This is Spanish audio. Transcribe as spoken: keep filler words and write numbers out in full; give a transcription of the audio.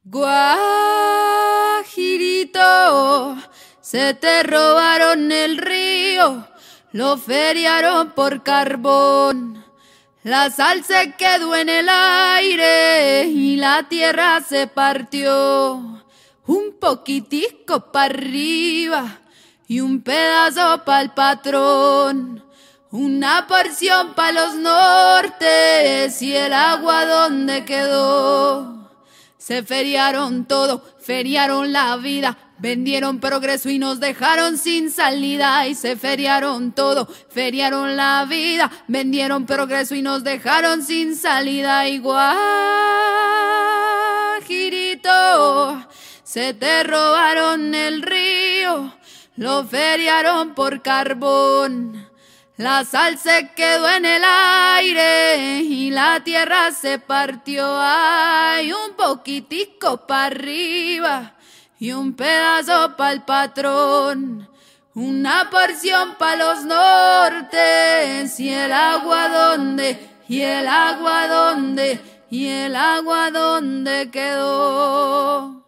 Guajirito, se te robaron el río, lo feriaron por carbón. La sal se quedó en el aire y la tierra se partió. Un poquitico para arriba y un pedazo para el patrón. Una porción para los nortes y el agua donde quedó. Se feriaron todo, feriaron la vida, vendieron progreso y nos dejaron sin salida. Y se feriaron todo, feriaron la vida, vendieron progreso y nos dejaron sin salida. Y Guajirito, se te robaron el río, lo feriaron por carbón. La sal se quedó en el aire y la tierra se partió. Hay un poquitico para arriba y un pedazo para el patrón. Una porción para los nortes y el agua donde, y el agua donde, y el agua donde quedó.